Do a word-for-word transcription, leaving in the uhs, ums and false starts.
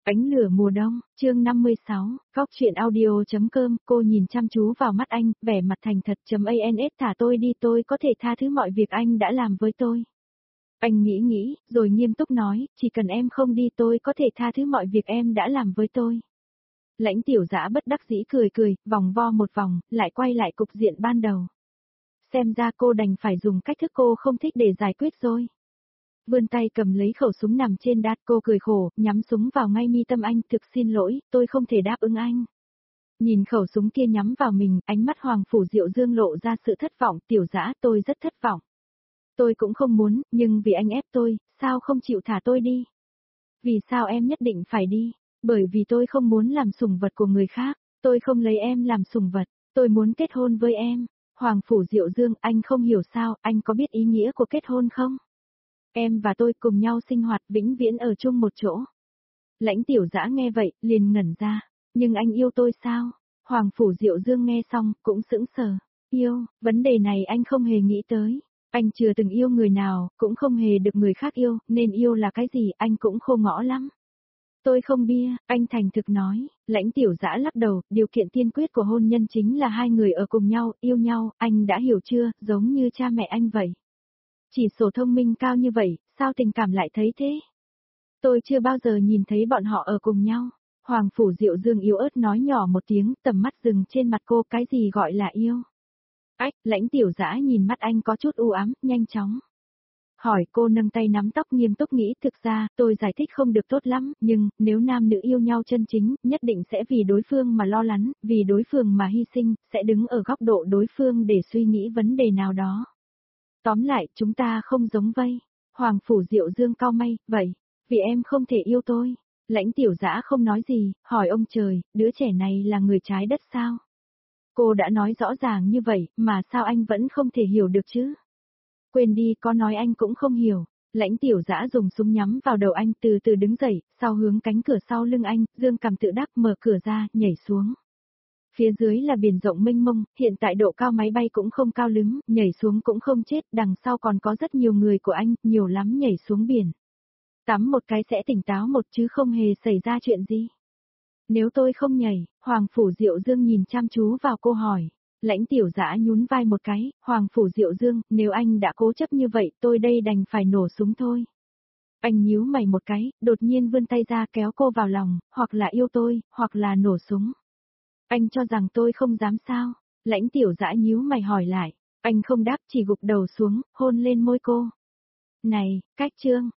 Ánh lửa mùa đông, chương năm mươi sáu, góc chuyện audio.com, cô nhìn chăm chú vào mắt anh, vẻ mặt thành thật.ans thả tôi đi, tôi có thể tha thứ mọi việc anh đã làm với tôi. Anh nghĩ nghĩ, rồi nghiêm túc nói, chỉ cần em không đi tôi có thể tha thứ mọi việc em đã làm với tôi. Lãnh Tiểu Dã bất đắc dĩ cười cười, vòng vo một vòng, lại quay lại cục diện ban đầu. Xem ra cô đành phải dùng cách thức cô không thích để giải quyết rồi. Vươn tay cầm lấy khẩu súng nằm trên đát, cô cười khổ, nhắm súng vào ngay mi tâm anh, thực xin lỗi, tôi không thể đáp ứng anh. Nhìn khẩu súng kia nhắm vào mình, ánh mắt Hoàng Phủ Diệu Dương lộ ra sự thất vọng. Tiểu Dã, tôi rất thất vọng. Tôi cũng không muốn, nhưng vì anh ép tôi, sao không chịu thả tôi đi? Vì sao em nhất định phải đi? Bởi vì tôi không muốn làm sủng vật của người khác, tôi không lấy em làm sủng vật, tôi muốn kết hôn với em. Hoàng Phủ Diệu Dương, anh không hiểu sao, anh có biết ý nghĩa của kết hôn không? Em và tôi cùng nhau sinh hoạt vĩnh viễn ở chung một chỗ. Lãnh Tiểu Dã nghe vậy, liền ngẩn ra. Nhưng anh yêu tôi sao? Hoàng Phủ Diệu Dương nghe xong, cũng sững sờ. Yêu, vấn đề này anh không hề nghĩ tới. Anh chưa từng yêu người nào, cũng không hề được người khác yêu, nên yêu là cái gì anh cũng khô ngõ lắm. Tôi không bia, anh thành thực nói. Lãnh Tiểu Dã lắc đầu, điều kiện tiên quyết của hôn nhân chính là hai người ở cùng nhau, yêu nhau, anh đã hiểu chưa, giống như cha mẹ anh vậy. Chỉ số thông minh cao như vậy, sao tình cảm lại thấy thế? Tôi chưa bao giờ nhìn thấy bọn họ ở cùng nhau. Hoàng Phủ Diệu Dương yếu ớt nói nhỏ một tiếng, tầm mắt dừng trên mặt cô, cái gì gọi là yêu? Ách, Lãnh Tiểu Dã nhìn mắt anh có chút u ám, nhanh chóng. Hỏi, cô nâng tay nắm tóc nghiêm túc nghĩ, thực ra, tôi giải thích không được tốt lắm, nhưng, nếu nam nữ yêu nhau chân chính, nhất định sẽ vì đối phương mà lo lắng, vì đối phương mà hy sinh, sẽ đứng ở góc độ đối phương để suy nghĩ vấn đề nào đó. Tóm lại, chúng ta không giống vây. Hoàng Phủ Diệu Dương cau mày, vậy, vì em không thể yêu tôi. Lãnh Tiểu Dã không nói gì, hỏi ông trời, đứa trẻ này là người trái đất sao? Cô đã nói rõ ràng như vậy, mà sao anh vẫn không thể hiểu được chứ? Quên đi, có nói anh cũng không hiểu. Lãnh Tiểu Dã dùng súng nhắm vào đầu anh, từ từ đứng dậy, sau hướng cánh cửa sau lưng anh, Dương cằm tự đắc mở cửa ra, nhảy xuống. Phía dưới là biển rộng mênh mông, hiện tại độ cao máy bay cũng không cao lắm, nhảy xuống cũng không chết, đằng sau còn có rất nhiều người của anh, nhiều lắm nhảy xuống biển. Tắm một cái sẽ tỉnh táo một chứ không hề xảy ra chuyện gì. Nếu tôi không nhảy, Hoàng Phủ Diệu Dương nhìn chăm chú vào cô hỏi. Lãnh Tiểu Dã nhún vai một cái, Hoàng Phủ Diệu Dương, nếu anh đã cố chấp như vậy, tôi đây đành phải nổ súng thôi. Anh nhíu mày một cái, đột nhiên vươn tay ra kéo cô vào lòng, hoặc là yêu tôi, hoặc là nổ súng. Anh cho rằng tôi không dám sao? Lãnh Tiểu Dã nhíu mày hỏi lại. Anh không đáp, chỉ gục đầu xuống, hôn lên môi cô. Này, cách trương,